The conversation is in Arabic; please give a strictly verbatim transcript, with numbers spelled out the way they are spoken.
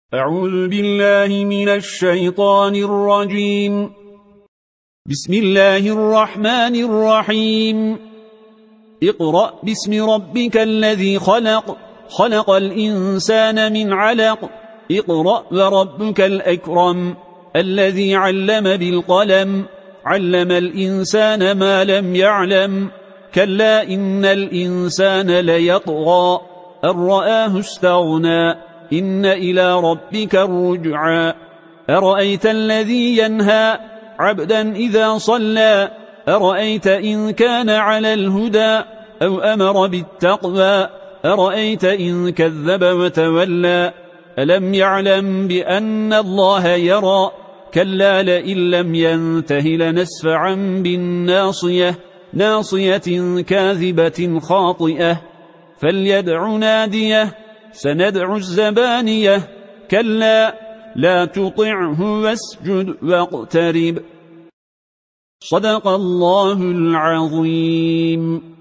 أعوذ بالله من الشيطان الرجيم. بسم الله الرحمن الرحيم. اقرأ باسم ربك الذي خلق خلق الإنسان من علق اقرأ وربك الأكرم الذي علم بالقلم علم الإنسان ما لم يعلم كلا إن الإنسان ليطغى أن رآه استغنى إن إلى ربك الرجعى أرأيت الذي ينهى عبدا إذا صلى أرأيت إن كان على الهدى أو أمر بالتقوى أرأيت إن كذب وتولى ألم يعلم بأن الله يرى كلا لئن لم ينته لنسفعا بالناصية ناصية كاذبة خاطئة فليدع ناديه سندع الزبانية كلا لا تطعه واسجد واقترب. صدق الله العظيم.